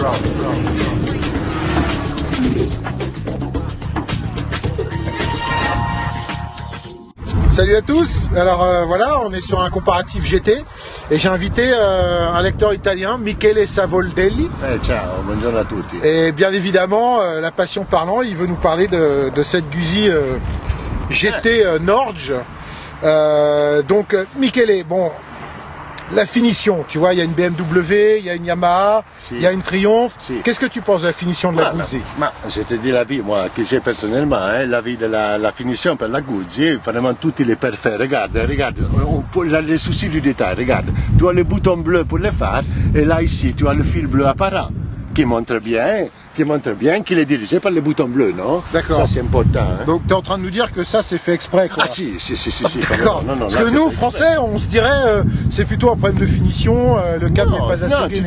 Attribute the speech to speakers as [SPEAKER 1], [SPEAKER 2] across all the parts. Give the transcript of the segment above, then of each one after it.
[SPEAKER 1] Salut à tous, alors voilà, on est sur un comparatif GT et j'ai invité un lecteur italien, Michele Savoldelli.
[SPEAKER 2] Ciao, buongiorno a tutti.
[SPEAKER 1] Et bien évidemment, la passion parlant, il veut nous parler de cette Guzzi GT Norge. Donc Michele, bon, la finition, tu vois, il y a une BMW, il y a une Yamaha, il y a une Triumph. Qu'est-ce que tu penses de la finition de la Guzzi?
[SPEAKER 2] Je te dis la vie, moi, que j'ai personnellement, la vie de la finition pour la Guzzi, vraiment tout il est parfait. Regarde, les soucis du détail, regarde. Tu as le bouton bleu pour les phares, et là ici, tu as le fil bleu apparent, qui montre bien qu'il est dirigé par les boutons bleus, non?
[SPEAKER 1] D'accord.
[SPEAKER 2] Ça, c'est important. Hein?
[SPEAKER 1] Donc, tu es en train de nous dire que ça, c'est fait exprès, quoi.
[SPEAKER 2] Ah, si.
[SPEAKER 1] D'accord. Parce que nous, Français, on se dirait, c'est plutôt un problème de finition, le câble n'est pas assez gainé.
[SPEAKER 2] Tu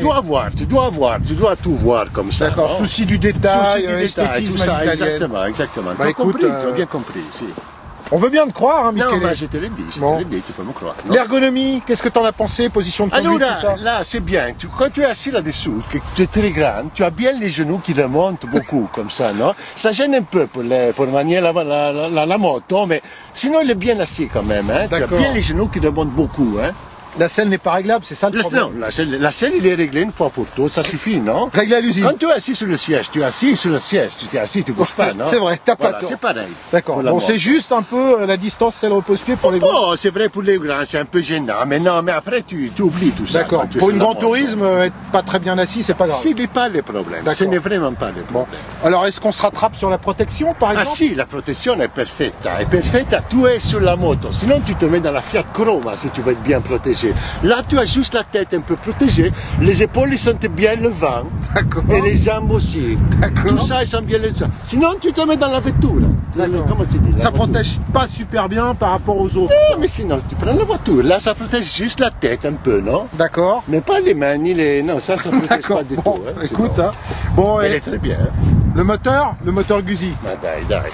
[SPEAKER 2] dois tout voir comme ça.
[SPEAKER 1] D'accord, souci du détail, esthétisme
[SPEAKER 2] tout ça,
[SPEAKER 1] à l'italienne.
[SPEAKER 2] Exactement.
[SPEAKER 1] Bah, écoute,
[SPEAKER 2] tu as bien compris, si.
[SPEAKER 1] On veut bien te croire, hein, Michele.
[SPEAKER 2] Non, je te l'ai dit, tu peux me croire.
[SPEAKER 1] L'ergonomie, qu'est-ce que tu en as pensé, position de conduite, tout ça?
[SPEAKER 2] Là, c'est bien. Quand tu es assis là-dessous, que tu es très grand, tu as bien les genoux qui remontent beaucoup, comme ça, non? Ça gêne un peu pour manier la moto, mais sinon, il est bien assis quand même, hein? Tu as bien les genoux qui remontent beaucoup, hein?
[SPEAKER 1] La selle n'est pas réglable, c'est ça le problème?
[SPEAKER 2] Non, la selle, il est réglé une fois pour toutes, ça suffit, non?
[SPEAKER 1] Réglé à l'usine.
[SPEAKER 2] Quand tu es assis sur le siège, tu es assis, tu bouges pas, non?
[SPEAKER 1] C'est vrai, t'as pas tort.
[SPEAKER 2] C'est pareil.
[SPEAKER 1] D'accord. Bon, c'est juste un peu la distance selle repose-pied pour les grands.
[SPEAKER 2] Oh, c'est vrai pour les grands, c'est un peu gênant, mais non, mais après tu oublies tout ça.
[SPEAKER 1] D'accord. Pour une grand tourisme, être pas très bien assis, c'est pas grave.
[SPEAKER 2] Ce n'est pas le problème. Ce n'est vraiment pas le problème.
[SPEAKER 1] Bon. Alors, est-ce qu'on se rattrape sur la protection, par exemple?
[SPEAKER 2] Ah si, la protection est parfaite. Tu es sur la moto. Sinon, tu te mets dans la Fiat Croma si tu veux être bien protégé. Là, tu as juste la tête un peu protégée, les épaules ils sont bien levées et les jambes aussi. Tout ça ils sont bien levés. Sinon tu te mets dans la voiture. Comment tu dis?
[SPEAKER 1] Ça protège pas super bien par rapport aux autres.
[SPEAKER 2] Non, mais sinon tu prends la voiture. Là ça protège juste la tête un peu, non?
[SPEAKER 1] D'accord.
[SPEAKER 2] Mais pas les mains ni les. Non, ça protège pas du tout. Hein,
[SPEAKER 1] écoute, hein. Bon,
[SPEAKER 2] elle est très bien.
[SPEAKER 1] Le moteur Guzzi.
[SPEAKER 2] Dai.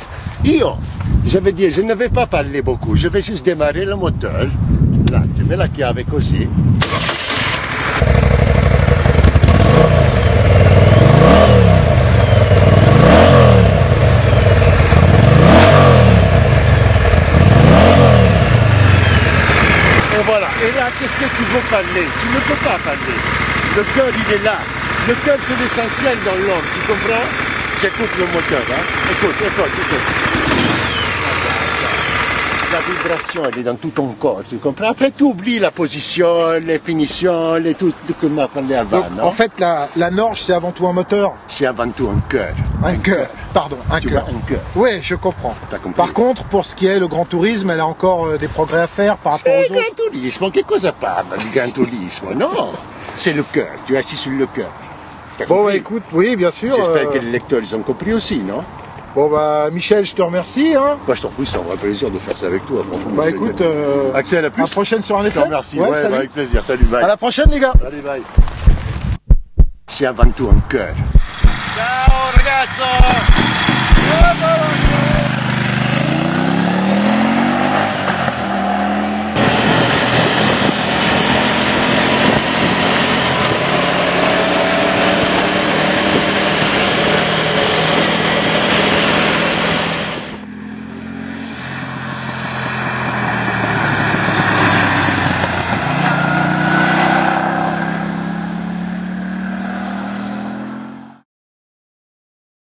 [SPEAKER 2] Je vais dire, je ne vais pas parler beaucoup. Je vais juste démarrer le moteur. Là, tu mets la chiave così. Et voilà. Et là, qu'est-ce que tu veux parler? Tu ne peux pas parler. Le cœur, il est là. Le cœur, c'est l'essentiel dans l'homme. Tu comprends? J'écoute le moteur. Hein? Écoute. La vibration, elle est dans tout ton corps, tu comprends? Après, tu oublies la position, les finitions, tout ce qu'on a parlé avant.
[SPEAKER 1] Donc, en fait, la Norge, c'est avant tout un moteur?
[SPEAKER 2] C'est avant tout un cœur.
[SPEAKER 1] Un cœur.
[SPEAKER 2] Un cœur.
[SPEAKER 1] Oui, je comprends.
[SPEAKER 2] Par
[SPEAKER 1] contre, pour ce qui est le grand tourisme, elle a encore des progrès à faire par rapport aux autres.
[SPEAKER 2] C'est le grand tourisme. Que cosa parle du grand tourisme? Non, c'est le cœur. Tu es assis sur le cœur.
[SPEAKER 1] Bon, bah, écoute, oui, bien sûr.
[SPEAKER 2] J'espère que les lecteurs, ils ont compris aussi, non?
[SPEAKER 1] Bon bah Michel, je te remercie. Hein.
[SPEAKER 2] Bah, je t'en prie, c'est un vrai plaisir de faire ça avec toi.
[SPEAKER 1] Bah écoute,
[SPEAKER 2] Axel, à plus.
[SPEAKER 1] À la prochaine sur un essai.
[SPEAKER 2] Je te remercie, ouais, bah, avec plaisir. Salut, bye.
[SPEAKER 1] À la prochaine les gars.
[SPEAKER 2] Allez, bye. C'est avant tout un cœur.
[SPEAKER 3] Ciao ragazzo!